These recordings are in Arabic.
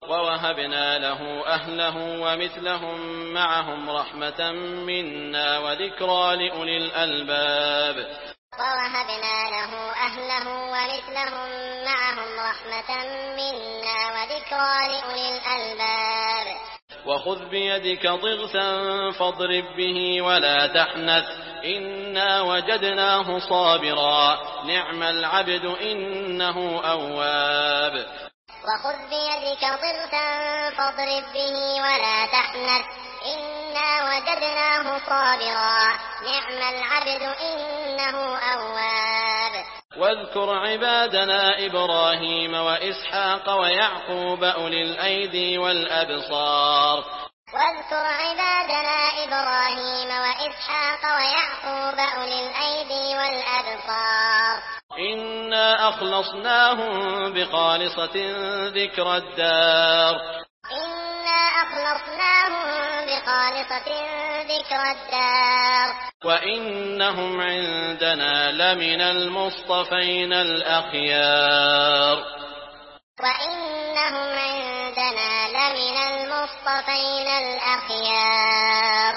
ووهبنا له أهله ومثلهم معهم رحمة منا وذكرى لأولي الألباب. ووهبنا له أهله ومثلهم معهم رحمة منا وذكرى لأولي الألباب. وخذ بيدك ضغثا فاضرب به ولا تحنث إنا وجدناه صابرا نعم العبد إنه أواب. وخذ بيدك ضغثا فاضرب به ولا تحنث إنا وجدناه صابرا نعم العبد إنه أواب. واذكر عبادنا إبراهيم وإسحاق ويعقوب أولي الأيدي والأبصار. واذكر عبادنا إبراهيم وإسحاق ويعقوب أولي الأيدي والأبصار. إنا أخلصناهم بخالصة ذكر الدار. إنا أخلصناهم بخالصة ذكر الدار. وإنهم عندنا لمن المصطفين الأخيار. وإنهم عندنا لمن المصطفين الأخيار.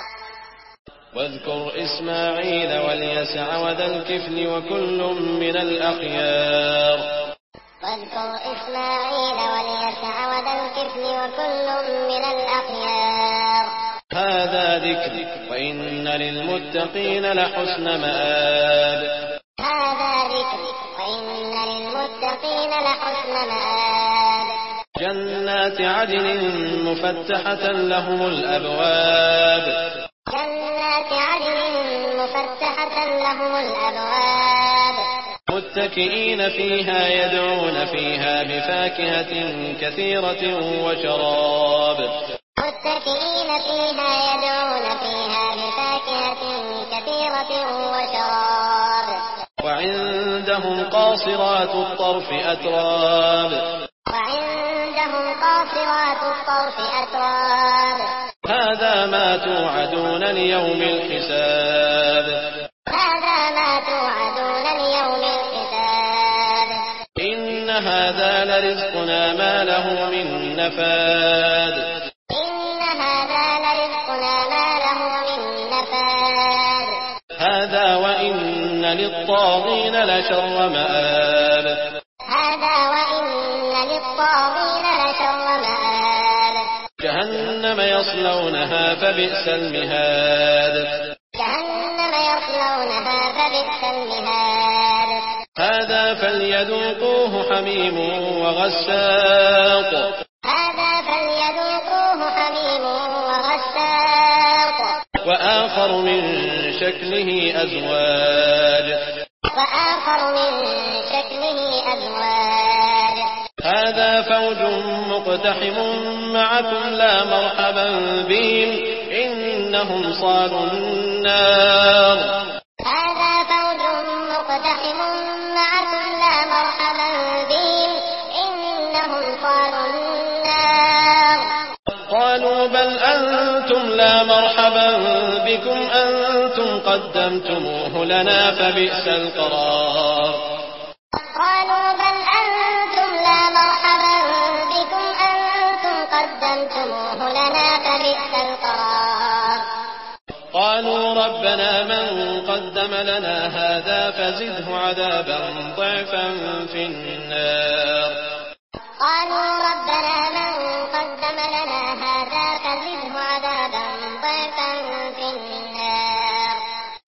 واذكر إسماعيل واليسع وذا الكفل وكل من الأخيار. واذكر إسماعيل واليسع وذا الكفل وكل من الأخيار. هذا ذكر وإن للمتقين لحسن مآب. هذا ذكر وإن للمتقين لحسن مآب. جنات عدن مفتحة لهم الأبواب. جنات عدن مفتحة لهم الأبواب. متكئين فيها يدعون فيها بفاكهة كثيرة وشراب. متكئين فيها يدعون فيها بفاكهة كثيرة وشراب. وعندهم قاصرات الطرف أتراب. وعندهم قاصرات الطرف أتراب. هذا ما توعدون ليوم الحساب. هذا ما توعدون ليوم الحساب. إن هذا لرزقنا ما له من نفاد. إن هذا لرزقنا ما له من نفاد. هذا وإن للطاغين لشر مآب. هذا وإن للطاغين لشر مآب. جهنم يصلونها فبئس المهاد. جهنم يصلونها فبئس المهاد. هذا فليذوقوه حميم وغساق. هذا فليذوقوه حميم وغساق. وآخر من شكله أزواج. وآخر من شكله أزواج. هذا فوج مقتحم معكم لا مرحبا بهم إنهم صالوا النار. هذا فوج مقتحم معكم لا مرحبا بهم إنهم صالوا النار. قالوا بل أنتم لا مرحبا بكم أنتم قدمتموه لنا فبئس القرار. قالوا بل أنتم لا مرحبا بكم أنتم قدمتموه لنا فبئس القرار. قالوا ربنا من قدم لنا هذا فزده عذابا ضعفا في النار. قالوا ربنا من قدم لنا هذا فزده عذابا ضعفا